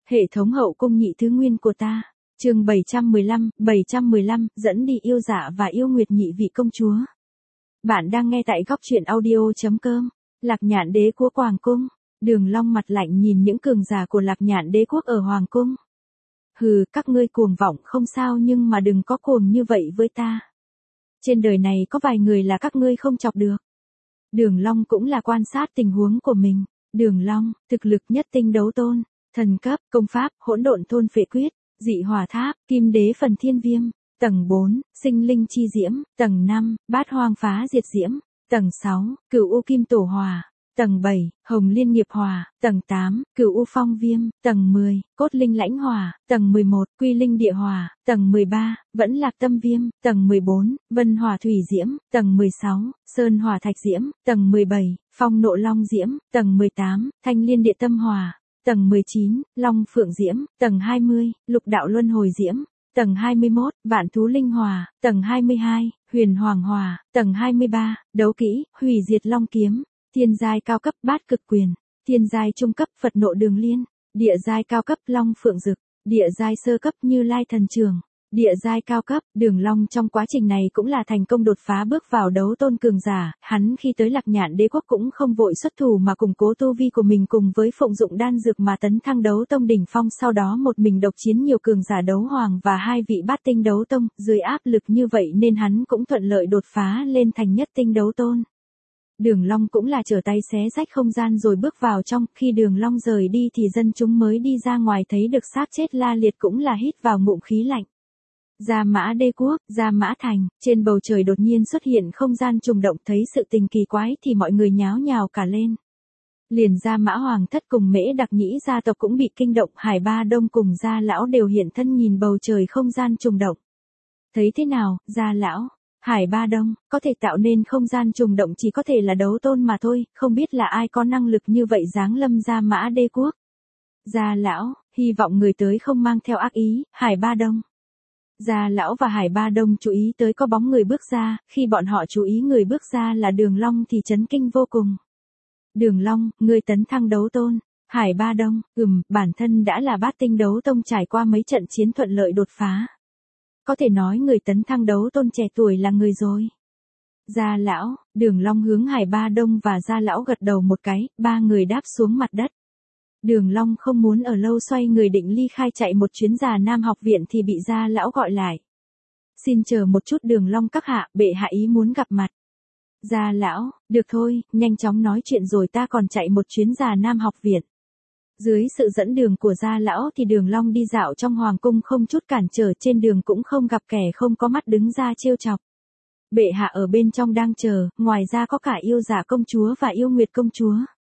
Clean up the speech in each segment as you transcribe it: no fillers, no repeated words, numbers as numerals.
Hệ thống hậu cung nhị thứ nguyên của ta. Chương 715, dẫn đi yêu dạ và yêu nguyệt nhị vị công chúa. Bạn đang nghe tại góc truyện audio.com. Lạc Nhạn Đế quốc Hoàng cung. Đường Long mặt lạnh nhìn những cường giả của Lạc Nhạn Đế quốc ở Hoàng cung. Hừ, các ngươi cuồng vọng không sao nhưng mà đừng có cuồng như vậy với ta. Trên đời này có vài người là các ngươi không chọc được. Đường Long cũng là quan sát tình huống của mình. Đường Long, thực lực nhất tinh đấu tôn, thần cấp, công pháp, hỗn độn thôn phệ quyết, dị hỏa tháp, kim đế phần thiên viêm, tầng 4, sinh linh chi diễm, tầng 5, bát hoang phá diệt diễm, tầng 6, cửu u kim tổ hỏa, tầng 7, hồng liên nghiệp hỏa, tầng 8, cửu u phong viêm, tầng 10, cốt linh lãnh hỏa, tầng 11, quy linh địa hỏa, tầng 13, vẫn lạc tâm viêm, tầng 14, vân hỏa thủy diễm, tầng 16, sơn hỏa thạch diễm, tầng 17, phong nộ long diễm, tầng 18, thanh liên địa tâm hỏa, tầng 19, long phượng diễm, tầng 20, lục đạo luân hồi diễm, tầng 21, vạn thú linh hỏa, tầng 22, huyền hoàng hỏa, tầng 23, đấu kỹ, hủy diệt long kiếm, thiên giai cao cấp bát cực quyền, thiên giai trung cấp Phật nộ đường liên, địa giai cao cấp long phượng dực, địa giai sơ cấp Như Lai thần trường, địa giai cao cấp. Đường Long trong quá trình này cũng là thành công đột phá bước vào đấu tôn cường giả, hắn khi tới Lạc Nhạn Đế quốc cũng không vội xuất thủ mà củng cố tu vi của mình cùng với phụng dụng đan dược mà tấn thăng đấu tông đỉnh phong, sau đó một mình độc chiến nhiều cường giả đấu hoàng và hai vị bát tinh đấu tông, dưới áp lực như vậy nên hắn cũng thuận lợi đột phá lên thành nhất tinh đấu tôn. Đường Long cũng là trở tay xé rách không gian rồi bước vào trong, khi Đường Long rời đi thì dân chúng mới đi ra ngoài thấy được xác chết la liệt cũng là hít vào ngụm khí lạnh. Gia Mã Đế quốc, Gia Mã thành, trên bầu trời đột nhiên xuất hiện không gian trùng động, thấy sự tình kỳ quái thì mọi người nháo nhào cả lên. Liền Gia Mã Hoàng thất cùng Mễ Đặc Nhĩ gia tộc cũng bị kinh động, Hải Ba Đông cùng Gia lão đều hiện thân nhìn bầu trời không gian trùng động. Thấy thế nào, Gia lão? Hải Ba Đông, có thể tạo nên không gian trùng động chỉ có thể là đấu tôn mà thôi, không biết là ai có năng lực như vậy giáng lâm Gia Mã Đế quốc. Gia lão, hy vọng người tới không mang theo ác ý. Hải Ba Đông. Gia lão và Hải Ba Đông chú ý tới có bóng người bước ra, khi bọn họ chú ý người bước ra là Đường Long thì chấn kinh vô cùng. Đường Long, ngươi tấn thăng đấu tôn. Hải Ba Đông, bản thân đã là bát tinh đấu tông, trải qua mấy trận chiến thuận lợi đột phá. Có thể nói người tấn thăng đấu tôn trẻ tuổi là người rồi. Gia lão, Đường Long hướng Hải Ba Đông và Gia lão gật đầu một cái, ba người đáp xuống mặt đất. Đường Long không muốn ở lâu, xoay người định ly khai chạy một chuyến Già Nam học viện thì bị Gia lão gọi lại. Xin chờ một chút Đường Long các hạ, bệ hạ ý muốn gặp mặt. Gia lão, được thôi, nhanh chóng nói chuyện rồi ta còn chạy một chuyến Già Nam học viện. Dưới sự dẫn đường của Gia lão thì Đường Long đi dạo trong hoàng cung không chút cản trở, trên đường cũng không gặp kẻ không có mắt đứng ra trêu chọc. Bệ hạ ở bên trong đang chờ, ngoài ra có cả yêu dạ công chúa và yêu nguyệt công chúa.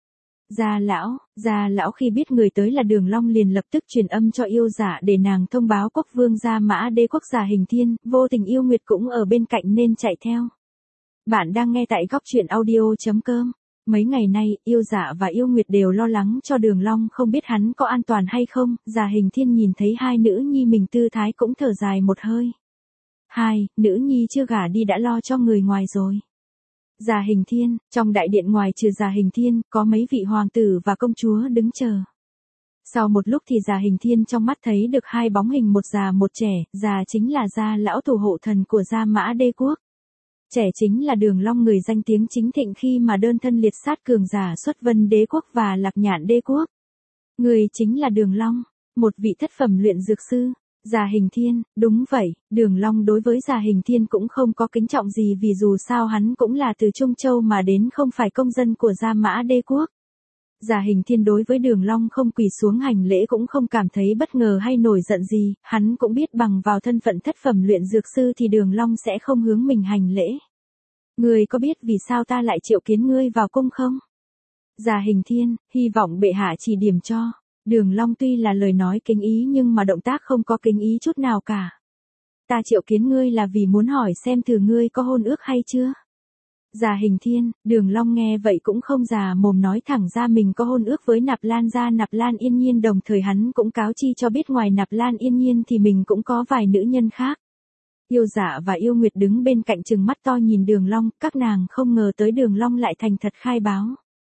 Gia lão khi biết người tới là Đường Long liền lập tức truyền âm cho yêu dạ để nàng thông báo quốc vương Gia Mã Đế quốc Già Hình Thiên, vô tình yêu nguyệt cũng ở bên cạnh nên chạy theo. Bạn đang nghe tại góc truyện audio.com. Mấy ngày nay, yêu dạ và yêu nguyệt đều lo lắng cho Đường Long, không biết hắn có an toàn hay không. Già Hình Thiên nhìn thấy hai nữ nhi mình tư thái cũng thở dài một hơi. Nữ nhi chưa gả đi đã lo cho người ngoài rồi. Già Hình Thiên, trong đại điện ngoài trừ Già Hình Thiên, có mấy vị hoàng tử và công chúa đứng chờ. Sau một lúc thì Già Hình Thiên trong mắt thấy được hai bóng hình, một già một trẻ, già chính là Gia lão thủ hộ thần của Gia Mã Đế quốc. Trẻ chính là Đường Long, người danh tiếng chính thịnh khi mà đơn thân liệt sát cường giả xuất Vân Đế quốc và Lạc Nhạn Đế quốc. Người chính là Đường Long, một vị thất phẩm luyện dược sư. Già Hình Thiên, đúng vậy, Đường Long đối với Già Hình Thiên cũng không có kính trọng gì vì dù sao hắn cũng là từ Trung Châu mà đến, không phải công dân của Gia Mã Đế quốc. Già Hình Thiên đối với Đường Long không quỳ xuống hành lễ cũng không cảm thấy bất ngờ hay nổi giận gì, hắn cũng biết bằng vào thân phận thất phẩm luyện dược sư thì Đường Long sẽ không hướng mình hành lễ. Ngươi có biết vì sao ta lại triệu kiến ngươi vào cung không? Già Hình Thiên, hy vọng bệ hạ chỉ điểm cho. Đường Long tuy là lời nói kính ý nhưng mà động tác không có kính ý chút nào cả. Ta triệu kiến ngươi là vì muốn hỏi xem thử ngươi có hôn ước hay chưa? Già Hình Thiên, Đường Long nghe vậy cũng không già mồm nói thẳng ra mình có hôn ước với Nạp Lan gia Nạp Lan Yên Nhiên, đồng thời hắn cũng cáo chi cho biết ngoài Nạp Lan Yên Nhiên thì mình cũng có vài nữ nhân khác. Yêu dạ và yêu nguyệt đứng bên cạnh trừng mắt to nhìn Đường Long, các nàng không ngờ tới Đường Long lại thành thật khai báo.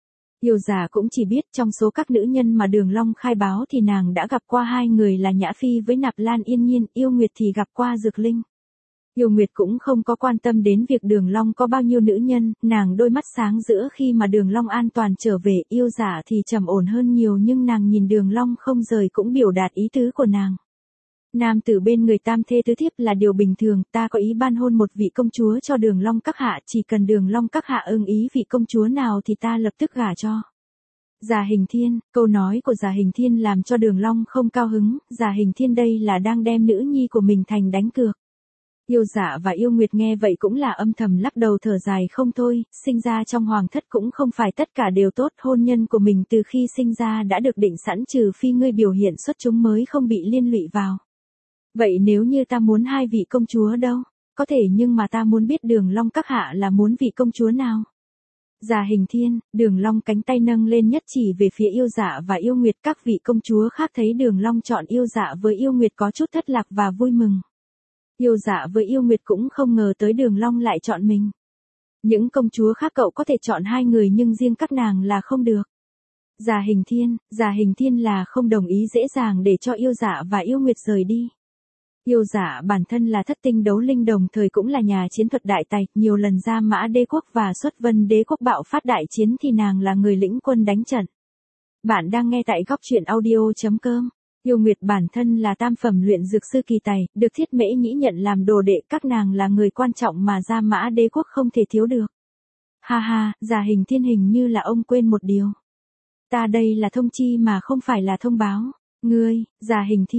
Yêu Dạ cũng chỉ biết trong số các nữ nhân mà Đường Long khai báo thì nàng đã gặp qua hai người là Nhã Phi với Nạp Lan Yên Nhiên, Yêu Nguyệt thì gặp qua Dược Linh. Yêu Nguyệt cũng không có quan tâm đến việc Đường Long có bao nhiêu nữ nhân, nàng đôi mắt sáng giữa khi mà Đường Long an toàn trở về. Yêu Dạ thì trầm ổn hơn nhiều, nhưng nàng nhìn Đường Long không rời cũng biểu đạt ý tứ của nàng. Nam tử bên người tam thê tứ thiếp là điều bình thường, ta có ý ban hôn một vị công chúa cho Đường Long các hạ, chỉ cần Đường Long các hạ ưng ý vị công chúa nào thì ta lập tức gả cho. Già Hình Thiên, câu nói của Già Hình Thiên làm cho Đường Long không cao hứng, Già Hình Thiên đây là đang đem nữ nhi của mình thành đánh cược. Yêu Dạ và Yêu Nguyệt nghe vậy cũng là âm thầm lắc đầu thở dài không thôi, sinh ra trong hoàng thất cũng không phải tất cả đều tốt, hôn nhân của mình từ khi sinh ra đã được định sẵn, trừ phi ngươi biểu hiện xuất chúng mới không bị liên lụy vào. Vậy nếu như ta muốn hai vị công chúa đâu? Có thể, nhưng mà ta muốn biết Đường Long các hạ là muốn vị công chúa nào? Già Hình Thiên, Đường Long cánh tay nâng lên nhất chỉ về phía Yêu Dạ và Yêu Nguyệt, các vị công chúa khác thấy Đường Long chọn Yêu Dạ với Yêu Nguyệt có chút thất lạc và vui mừng. Yêu Dạ với Yêu Nguyệt cũng không ngờ tới Đường Long lại chọn mình. Những công chúa khác cậu có thể chọn hai người nhưng riêng các nàng là không được. Già Hình Thiên là không đồng ý dễ dàng để cho Yêu Dạ và Yêu Nguyệt rời đi. Yêu Dạ bản thân là thất tinh đấu linh, đồng thời cũng là nhà chiến thuật đại tài, nhiều lần ra Mã Đế quốc và Xuất Vân Đế quốc bạo phát đại chiến thì nàng là người lĩnh quân đánh trận. Bạn đang nghe tại góc truyện audio.com. Yêu Nguyệt bản thân là tam phẩm luyện dược sư kỳ tài, được Thiết Mễ Nhĩ nhận làm đồ đệ, các nàng là người quan trọng mà Ra Mã Đế quốc không thể thiếu được. Ha ha, Già Hình Thiên hình như là ông quên một điều. Ta đây là thông chi mà không phải là thông báo. Ngươi, Già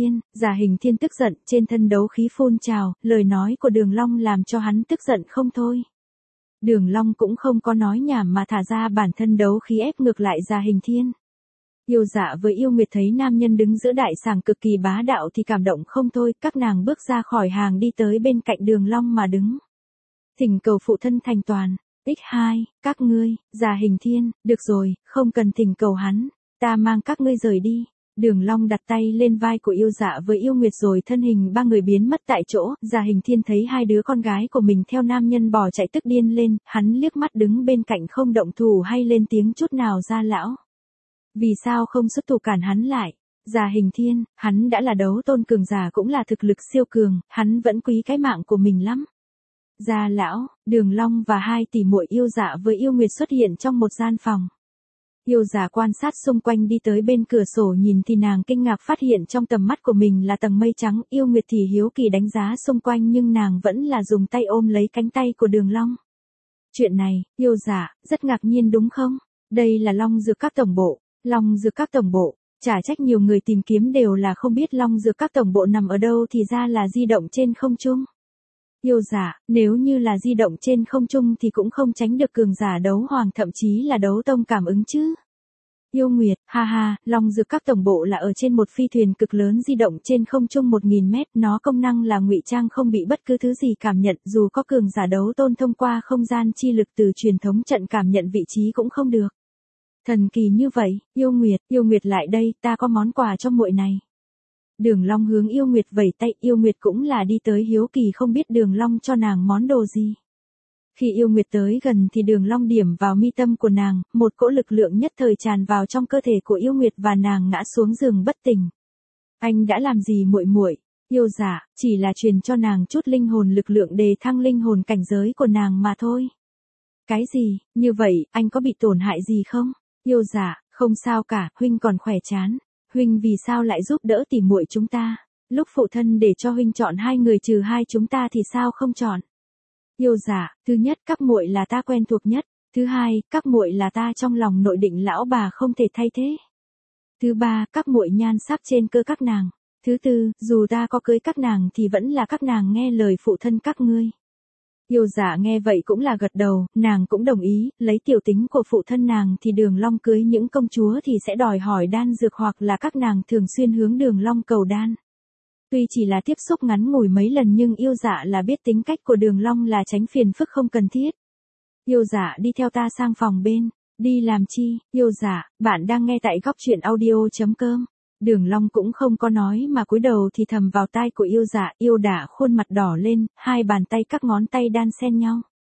Hình Thiên tức giận, trên thân đấu khí phun trào, lời nói của Đường Long làm cho hắn tức giận không thôi. Đường Long cũng không có nói nhảm mà thả ra bản thân đấu khí ép ngược lại Già Hình Thiên. Yêu Dạ với Yêu Nguyệt thấy nam nhân đứng giữa đại sảnh cực kỳ bá đạo thì cảm động không thôi, các nàng bước ra khỏi hàng đi tới bên cạnh Đường Long mà đứng. Thỉnh cầu phụ thân thành toàn. X2, các ngươi, Già Hình Thiên, được rồi, không cần thỉnh cầu hắn, ta mang các ngươi rời đi. Đường Long đặt tay lên vai của Yêu Dạ với Yêu Nguyệt rồi thân hình ba người biến mất tại chỗ. Già Hình Thiên thấy hai đứa con gái của mình theo nam nhân bỏ chạy tức điên lên, hắn liếc mắt đứng bên cạnh không động thủ hay lên tiếng chút nào. Gia lão, vì sao không xuất thủ cản hắn lại? Già Hình Thiên, hắn đã là đấu tôn cường giả cũng là thực lực siêu cường, hắn vẫn quý cái mạng của mình lắm. Gia lão, Đường Long và hai tỷ muội Yêu Dạ với Yêu Nguyệt xuất hiện trong một gian phòng. Yêu Dạ quan sát xung quanh đi tới bên cửa sổ nhìn thì nàng kinh ngạc phát hiện trong tầm mắt của mình là tầng mây trắng. Yêu Nguyệt thì hiếu kỳ đánh giá xung quanh nhưng nàng vẫn là dùng tay ôm lấy cánh tay của Đường Long. Chuyện này, Yêu Dạ, rất ngạc nhiên đúng không? Đây là Long Dược Các tổng bộ. Long Dược Các tổng bộ, chả trách nhiều người tìm kiếm đều là không biết Long Dược Các tổng bộ nằm ở đâu, thì ra là di động trên không trung. Yêu Dạ, nếu như là di động trên không trung thì cũng không tránh được cường giả đấu hoàng thậm chí là đấu tông cảm ứng chứ. Yêu Nguyệt, ha ha, Long Dược Các tổng bộ là ở trên một phi thuyền cực lớn di động trên không trung 1000 mét, nó công năng là ngụy trang không bị bất cứ thứ gì cảm nhận, dù có cường giả đấu tôn thông qua không gian chi lực từ truyền thống trận cảm nhận vị trí cũng không được. Thần kỳ như vậy, Yêu Nguyệt lại đây, ta có món quà cho muội này. Đường Long hướng Yêu Nguyệt vẫy tay, Yêu Nguyệt cũng là đi tới hiếu kỳ không biết Đường Long cho nàng món đồ gì. Khi Yêu Nguyệt tới gần thì Đường Long điểm vào mi tâm của nàng, một cỗ lực lượng nhất thời tràn vào trong cơ thể của Yêu Nguyệt và nàng ngã xuống giường bất tỉnh. Anh đã làm gì muội muội? Yêu Dạ, chỉ là truyền cho nàng chút linh hồn lực lượng đề thăng linh hồn cảnh giới của nàng mà thôi. Cái gì? Như vậy, anh có bị tổn hại gì không? Yêu Dạ, không sao cả, huynh còn khỏe chán. Huynh vì sao lại giúp đỡ tỉ muội chúng ta? Lúc phụ thân để cho huynh chọn hai người trừ hai chúng ta thì sao không chọn? Yêu Dạ, thứ nhất, các muội là ta quen thuộc nhất. Thứ hai, các muội là ta trong lòng nội định lão bà không thể thay thế. Thứ ba, các muội nhan sắc trên cơ các nàng. Thứ tư, dù ta có cưới các nàng thì vẫn là các nàng nghe lời phụ thân các ngươi. Yêu Dạ nghe vậy cũng là gật đầu, nàng cũng đồng ý, lấy tiểu tính của phụ thân nàng thì Đường Long cưới những công chúa thì sẽ đòi hỏi đan dược hoặc là các nàng thường xuyên hướng Đường Long cầu đan. Tuy chỉ là tiếp xúc ngắn ngủi mấy lần nhưng Yêu Dạ là biết tính cách của Đường Long là tránh phiền phức không cần thiết. Yêu Dạ đi theo ta sang phòng bên. Đi làm chi? Yêu Dạ, bạn đang nghe tại góc truyện audio.com. Đường Long cũng không có nói mà cúi đầu thì thầm vào tai của Yêu Dạ, Yêu Đả khuôn mặt đỏ lên, hai bàn tay các ngón tay đan xen nhau.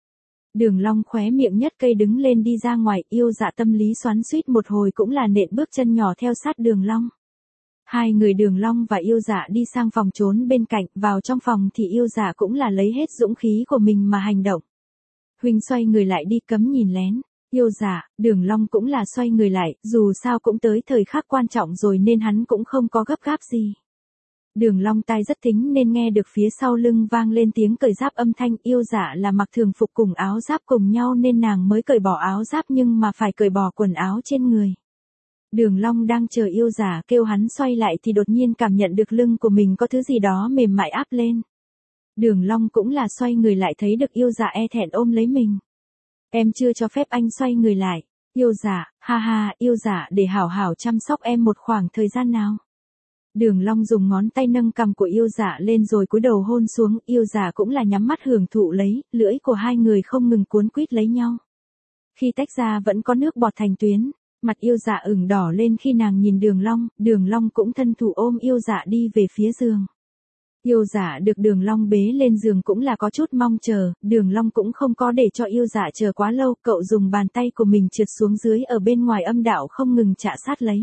Đường Long khóe miệng nhất cây đứng lên đi ra ngoài, Yêu Dạ tâm lý xoắn xuýt một hồi cũng là nện bước chân nhỏ theo sát Đường Long. Hai người Đường Long và Yêu Dạ đi sang phòng trốn bên cạnh, vào trong phòng thì Yêu Dạ cũng là lấy hết dũng khí của mình mà hành động. Huynh xoay người lại đi, cấm nhìn lén. Yêu Dạ, Đường Long cũng là xoay người lại, dù sao cũng tới thời khắc quan trọng rồi nên hắn cũng không có gấp gáp gì. Đường Long tai rất thính nên nghe được phía sau lưng vang lên tiếng cởi giáp âm thanh. Yêu Dạ là mặc thường phục cùng áo giáp cùng nhau nên nàng mới cởi bỏ áo giáp nhưng mà phải cởi bỏ quần áo trên người. Đường Long đang chờ Yêu Dạ kêu hắn xoay lại thì đột nhiên cảm nhận được lưng của mình có thứ gì đó mềm mại áp lên. Đường Long cũng là xoay người lại thấy được Yêu Dạ e thẹn ôm lấy mình. Em chưa cho phép anh xoay người lại. Yêu Dạ, ha ha, Yêu Dạ để hảo hảo chăm sóc em một khoảng thời gian nào. Đường Long dùng ngón tay nâng cằm của Yêu Dạ lên rồi cúi đầu hôn xuống, Yêu Dạ cũng là nhắm mắt hưởng thụ lấy, lưỡi của hai người không ngừng cuốn quýt lấy nhau. Khi tách ra vẫn có nước bọt thành tuyến, mặt Yêu Dạ ửng đỏ lên khi nàng nhìn Đường Long cũng thân thủ ôm Yêu Dạ đi về phía giường. Yêu Dạ được Đường Long bế lên giường cũng là có chút mong chờ, Đường Long cũng không có để cho Yêu Dạ chờ quá lâu, cậu dùng bàn tay của mình trượt xuống dưới ở bên ngoài âm đạo không ngừng chạ sát lấy.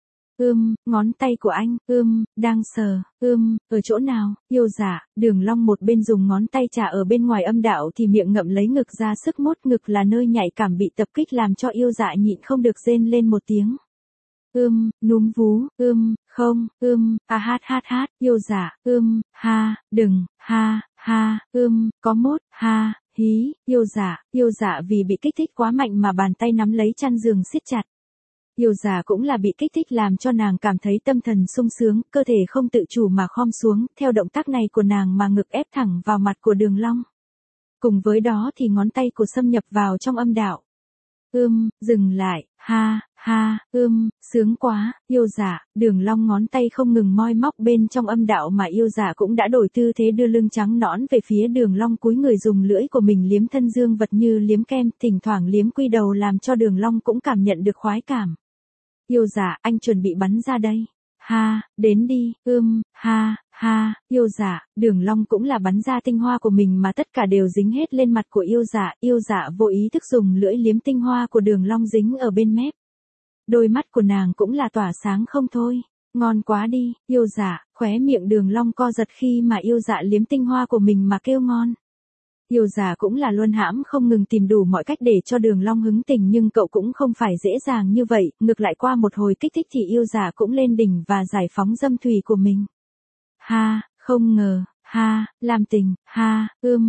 Ngón tay của anh, đang sờ, ở chỗ nào? Yêu Dạ, Đường Long một bên dùng ngón tay chà ở bên ngoài âm đạo thì miệng ngậm lấy ngực ra sức mốt ngực là nơi nhạy cảm bị tập kích làm cho Yêu Dạ nhịn không được rên lên một tiếng. Núm vú, không, hát, Yêu Dạ, ha, đừng, ha, có mốt, ha, hí, Yêu Dạ vì bị kích thích quá mạnh mà bàn tay nắm lấy chăn giường siết chặt. Yêu Dạ cũng là bị kích thích làm cho nàng cảm thấy tâm thần sung sướng, cơ thể không tự chủ mà khom xuống, theo động tác này của nàng mà ngực ép thẳng vào mặt của Đường Long. Cùng với đó thì ngón tay của xâm nhập vào trong âm đạo. Dừng lại, ha, sướng quá, Yêu Dạ, Đường Long ngón tay không ngừng moi móc bên trong âm đạo mà Yêu Dạ cũng đã đổi tư thế đưa lưng trắng nõn về phía Đường Long, cúi người dùng lưỡi của mình liếm thân dương vật như liếm kem, thỉnh thoảng liếm quy đầu làm cho Đường Long cũng cảm nhận được khoái cảm. Yêu Dạ, anh chuẩn bị bắn ra đây. Ha, đến đi, ha, Yêu Dạ, Đường Long cũng là bắn ra tinh hoa của mình mà tất cả đều dính hết lên mặt của Yêu Dạ vô ý thức dùng lưỡi liếm tinh hoa của Đường Long dính ở bên mép. Đôi mắt của nàng cũng là tỏa sáng không thôi, ngon quá đi, Yêu Dạ, khóe miệng Đường Long co giật khi mà Yêu Dạ liếm tinh hoa của mình mà kêu ngon. Yêu Dạ cũng là luân hãm không ngừng tìm đủ mọi cách để cho Đường Long hứng tình nhưng cậu cũng không phải dễ dàng như vậy, ngược lại qua một hồi kích thích thì Yêu Dạ cũng lên đỉnh và giải phóng dâm thủy của mình. Ha, không ngờ, ha, làm tình, ha,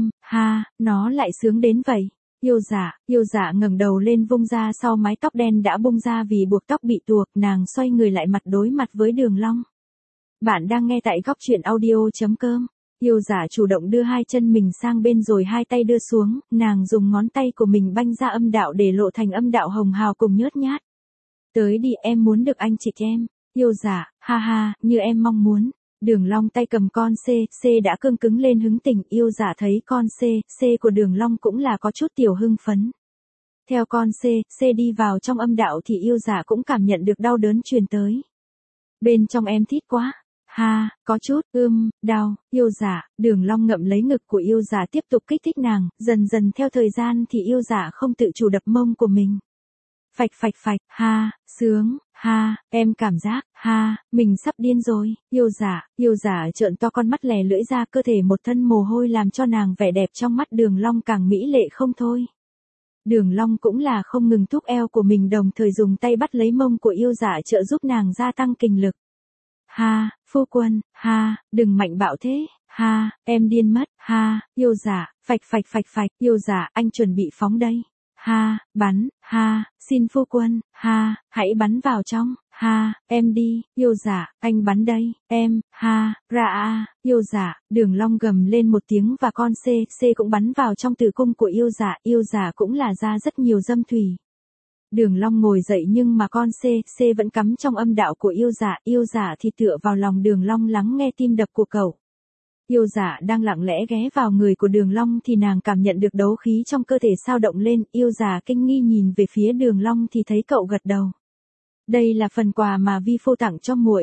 nó lại sướng đến vậy. Yêu Dạ ngẩng đầu lên vung ra sau mái tóc đen đã bung ra vì buộc tóc bị tuột, nàng xoay người lại mặt đối mặt với Đường Long. Bạn đang nghe tại góc truyện audio.com. Yêu Dạ chủ động đưa hai chân mình sang bên rồi hai tay đưa xuống, nàng dùng ngón tay của mình banh ra âm đạo để lộ thành âm đạo hồng hào cùng nhớt nhát. Tới đi, em muốn được anh chịch em. Yêu Dạ, ha, như em mong muốn. Đường Long tay cầm con C đã cương cứng lên hứng tình, Yêu Dạ thấy con C của Đường Long cũng là có chút tiểu hưng phấn. Theo con C đi vào trong âm đạo thì Yêu Dạ cũng cảm nhận được đau đớn truyền tới. Bên trong em thít quá. Ha, có chút, đau, Yêu Dạ, Đường Long ngậm lấy ngực của Yêu Dạ tiếp tục kích thích nàng, dần dần theo thời gian thì Yêu Dạ không tự chủ đập mông của mình. Phạch, ha, sướng, ha, em cảm giác, ha, mình sắp điên rồi, Yêu Dạ trợn to con mắt lè lưỡi ra, cơ thể một thân mồ hôi làm cho nàng vẻ đẹp trong mắt Đường Long càng mỹ lệ không thôi. Đường Long cũng là không ngừng thúc eo của mình đồng thời dùng tay bắt lấy mông của Yêu Dạ trợ giúp nàng gia tăng kinh lực. Ha, phu quân, ha, đừng mạnh bạo thế, ha, em điên mất, ha, Yêu Dạ, phạch, Yêu Dạ, anh chuẩn bị phóng đây. Ha, bắn, ha, xin phu quân, ha, hãy bắn vào trong, ha, em đi, Yêu Dạ, anh bắn đây, em, ha, ra a, Yêu Dạ, Đường Long gầm lên một tiếng và con C cũng bắn vào trong tử cung của Yêu Dạ cũng là ra rất nhiều dâm thủy. Đường Long ngồi dậy nhưng mà con C vẫn cắm trong âm đạo của Yêu Dạ thì tựa vào lòng Đường Long lắng nghe tim đập của cậu. Yêu Dạ đang lặng lẽ ghé vào người của Đường Long thì nàng cảm nhận được đấu khí trong cơ thể sao động lên, Yêu Dạ kinh nghi nhìn về phía Đường Long thì thấy cậu gật đầu. Đây là phần quà mà vi phu tặng cho muội.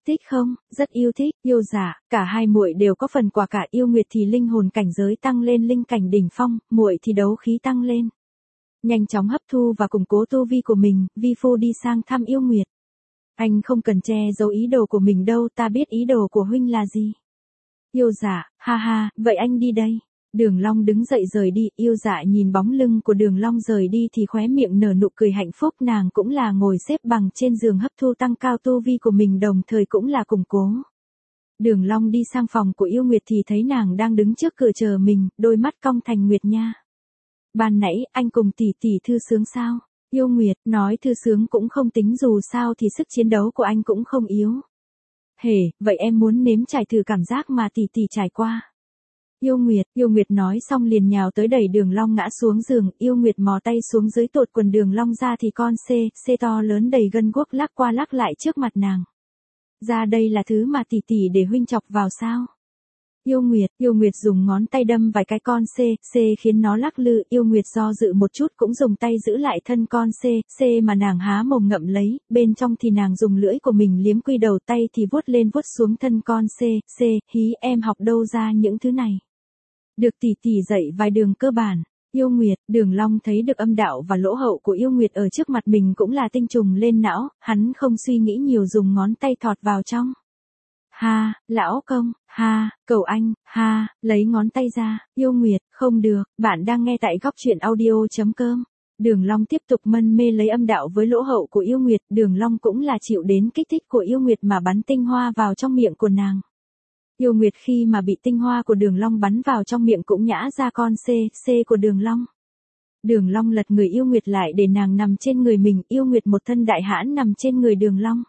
Thích không? Rất yêu thích, yêu dạ, cả hai muội đều có phần quả cả. Yêu Nguyệt thì linh hồn cảnh giới tăng lên linh cảnh đỉnh phong, muội thì đấu khí tăng lên. Nhanh chóng hấp thu và củng cố tu vi của mình, vi phu đi sang thăm Yêu Nguyệt. Anh không cần che giấu ý đồ của mình đâu, ta biết ý đồ của huynh là gì. Yêu dạ, ha ha, vậy anh đi đây. Đường Long đứng dậy rời đi, yêu dạ nhìn bóng lưng của Đường Long rời đi thì khóe miệng nở nụ cười hạnh phúc. Nàng cũng là ngồi xếp bằng trên giường hấp thu tăng cao tu vi của mình, đồng thời cũng là củng cố. Đường Long đi sang phòng của Yêu Nguyệt thì thấy nàng đang đứng trước cửa chờ mình, đôi mắt cong thành nguyệt nha. Ban nãy anh cùng tỷ tỷ thư sướng sao? Yêu Nguyệt nói thư sướng cũng không tính, dù sao thì sức chiến đấu của anh cũng không yếu. Hề, vậy em muốn nếm trải thử cảm giác mà tỷ tỷ trải qua. Yêu Nguyệt nói xong liền nhào tới đẩy Đường Long ngã xuống giường. Yêu Nguyệt mò tay xuống dưới tuột quần Đường Long ra thì con C to lớn đầy gân guốc lắc qua lắc lại trước mặt nàng. Ra đây là thứ mà tỷ tỷ để huynh chọc vào sao? Yêu Nguyệt dùng ngón tay đâm vài cái con C khiến nó lắc lư. Yêu Nguyệt do dự một chút cũng dùng tay giữ lại thân con C mà nàng há mồm ngậm lấy, bên trong thì nàng dùng lưỡi của mình liếm quy đầu, tay thì vuốt lên vuốt xuống thân con C, hí em học đâu ra những thứ này. Được tỷ tỷ dạy vài đường cơ bản. Yêu Nguyệt, Đường Long thấy được âm đạo và lỗ hậu của Yêu Nguyệt ở trước mặt mình cũng là tinh trùng lên não, hắn không suy nghĩ nhiều dùng ngón tay thọt vào trong. Ha, lão công, ha, cầu anh, ha, lấy ngón tay ra. Yêu Nguyệt, không được, bạn đang nghe tại góc truyện audio.com. Đường Long tiếp tục mân mê lấy âm đạo với lỗ hậu của Yêu Nguyệt. Đường Long cũng là chịu đến kích thích của Yêu Nguyệt mà bắn tinh hoa vào trong miệng của nàng. Yêu Nguyệt khi mà bị tinh hoa của Đường Long bắn vào trong miệng cũng nhã ra con C của Đường Long. Đường Long lật người Yêu Nguyệt lại để nàng nằm trên người mình. Yêu Nguyệt một thân đại hãn nằm trên người Đường Long.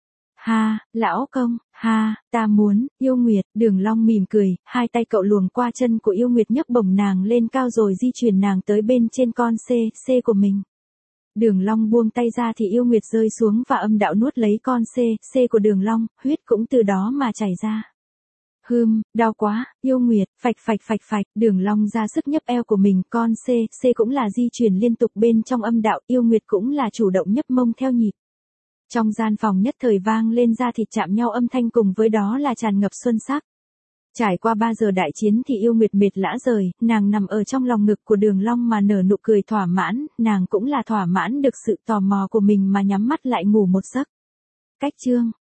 Ha, lão công, ha, ta muốn. Yêu Nguyệt, Đường Long mỉm cười, hai tay cậu luồn qua chân của Yêu Nguyệt nhấc bổng nàng lên cao rồi di chuyển nàng tới bên trên con C của mình. Đường Long buông tay ra thì Yêu Nguyệt rơi xuống và âm đạo nuốt lấy con C của Đường Long, huyết cũng từ đó mà chảy ra. Đau quá. Yêu Nguyệt, phạch, Đường Long ra sức nhấp eo của mình, con C cũng là di chuyển liên tục bên trong âm đạo. Yêu Nguyệt cũng là chủ động nhấp mông theo nhịp. Trong gian phòng nhất thời vang lên da thịt chạm nhau âm thanh, cùng với đó là tràn ngập xuân sắc. Trải qua 3 giờ đại chiến thì Yêu Nguyệt mệt lã rời, nàng nằm ở trong lòng ngực của Đường Long mà nở nụ cười thỏa mãn, nàng cũng là thỏa mãn được sự tò mò của mình mà nhắm mắt lại ngủ một giấc. Cách chương